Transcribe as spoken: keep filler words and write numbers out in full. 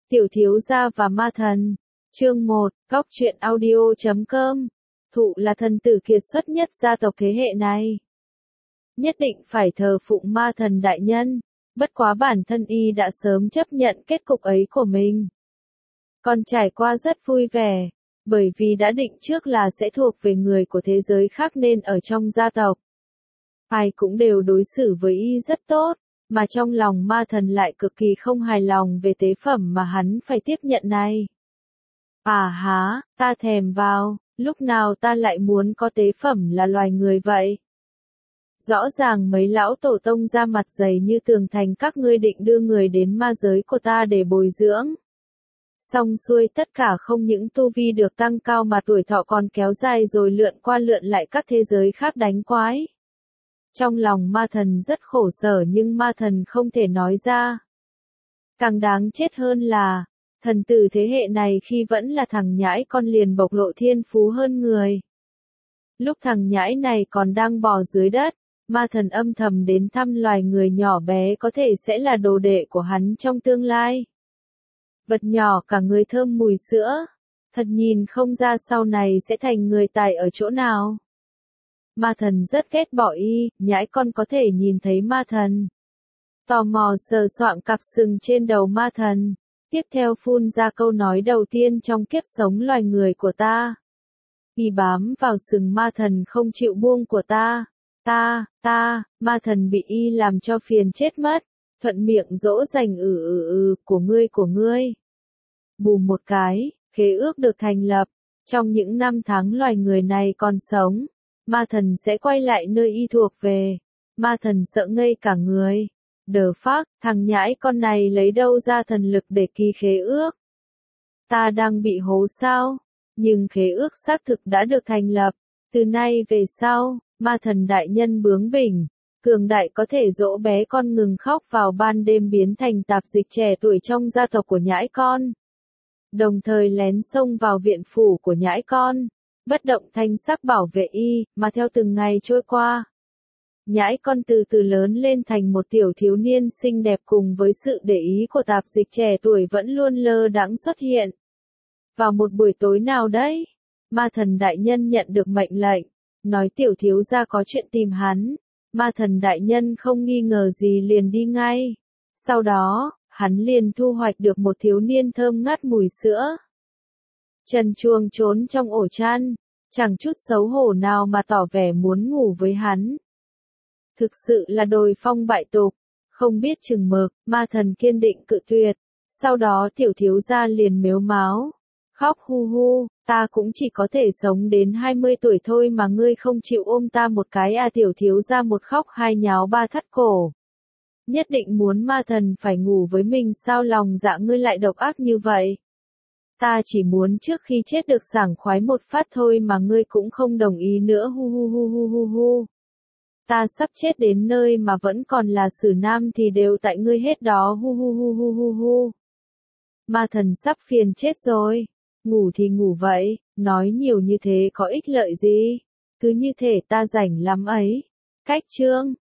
Tiểu thiếu gia và ma thần. Chương một, góc truyện audio chấm com. Thụ là thần tử kiệt xuất nhất gia tộc thế hệ này. Nhất định phải thờ phụng ma thần đại nhân. Bất quá bản thân y đã sớm chấp nhận kết cục ấy của mình. Còn trải qua rất vui vẻ, bởi vì đã định trước là sẽ thuộc về người của thế giới khác nên ở trong gia tộc. Ai cũng đều đối xử với y rất tốt, mà trong lòng ma thần lại cực kỳ không hài lòng về tế phẩm mà hắn phải tiếp nhận này. À há, ta thèm vào, lúc nào ta lại muốn có tế phẩm là loài người vậy? Rõ ràng mấy lão tổ tông ra mặt dày như tường thành các ngươi định đưa người đến ma giới của ta để bồi dưỡng. Xong xuôi tất cả không những tu vi được tăng cao mà tuổi thọ còn kéo dài rồi lượn qua lượn lại các thế giới khác đánh quái. Trong lòng ma thần rất khổ sở nhưng ma thần không thể nói ra. Càng đáng chết hơn là, thần tử thế hệ này khi vẫn là thằng nhãi con liền bộc lộ thiên phú hơn người. Lúc thằng nhãi này còn đang bò dưới đất, ma thần âm thầm đến thăm loài người nhỏ bé có thể sẽ là đồ đệ của hắn trong tương lai. Vật nhỏ cả người thơm mùi sữa, thật nhìn không ra sau này sẽ thành người tài ở chỗ nào. Ma thần rất ghét bỏ y, nhãi con có thể nhìn thấy ma thần. Tò mò sờ soạng cặp sừng trên đầu ma thần, tiếp theo phun ra câu nói đầu tiên trong kiếp sống loài người của ta. Y bám vào sừng ma thần không chịu buông của ta, ta, ta, ma thần bị y làm cho phiền chết mất, thuận miệng dỗ dành ừ ừ ừ, của ngươi của ngươi. Bù một cái, khế ước được thành lập, trong những năm tháng loài người này còn sống. Ma thần sẽ quay lại nơi y thuộc về. Ma thần sợ ngây cả người. Đờ phác, thằng nhãi con này lấy đâu ra thần lực để ký khế ước? Ta đang bị hố sao? Nhưng khế ước xác thực đã được thành lập. Từ nay về sau, ma thần đại nhân bướng bỉnh, cường đại có thể dỗ bé con ngừng khóc vào ban đêm biến thành tạp dịch trẻ tuổi trong gia tộc của nhãi con. Đồng thời lén xông vào viện phủ của nhãi con. Bất động thanh sắc bảo vệ y, mà theo từng ngày trôi qua. Nhãi con từ từ lớn lên thành một tiểu thiếu niên xinh đẹp cùng với sự để ý của tạp dịch trẻ tuổi vẫn luôn lơ đãng xuất hiện. Vào một buổi tối nào đấy, ma thần đại nhân nhận được mệnh lệnh, nói tiểu thiếu gia có chuyện tìm hắn. Ma thần đại nhân không nghi ngờ gì liền đi ngay. Sau đó, hắn liền thu hoạch được một thiếu niên thơm ngát mùi sữa. Trần Chuông trốn trong ổ chăn, chẳng chút xấu hổ nào mà tỏ vẻ muốn ngủ với hắn. Thực sự là đồi phong bại tục, không biết chừng mực, ma thần kiên định cự tuyệt. Sau đó tiểu thiếu gia liền mếu máo, khóc hu hu, ta cũng chỉ có thể sống đến hai mươi tuổi thôi mà ngươi không chịu ôm ta một cái à. Tiểu thiếu gia một khóc hai nháo ba thắt cổ. Nhất định muốn ma thần phải ngủ với mình sao lòng dạ ngươi lại độc ác như vậy? Ta chỉ muốn trước khi chết được sảng khoái một phát thôi mà ngươi cũng không đồng ý nữa hu hu hu hu hu hu. Ta sắp chết đến nơi mà vẫn còn là sử nam thì đều tại ngươi hết đó hu hu hu hu hu hu. Ma thần sắp phiền chết rồi. Ngủ thì ngủ vậy, nói nhiều như thế có ích lợi gì? Cứ như thể ta rảnh lắm ấy. Cách chương.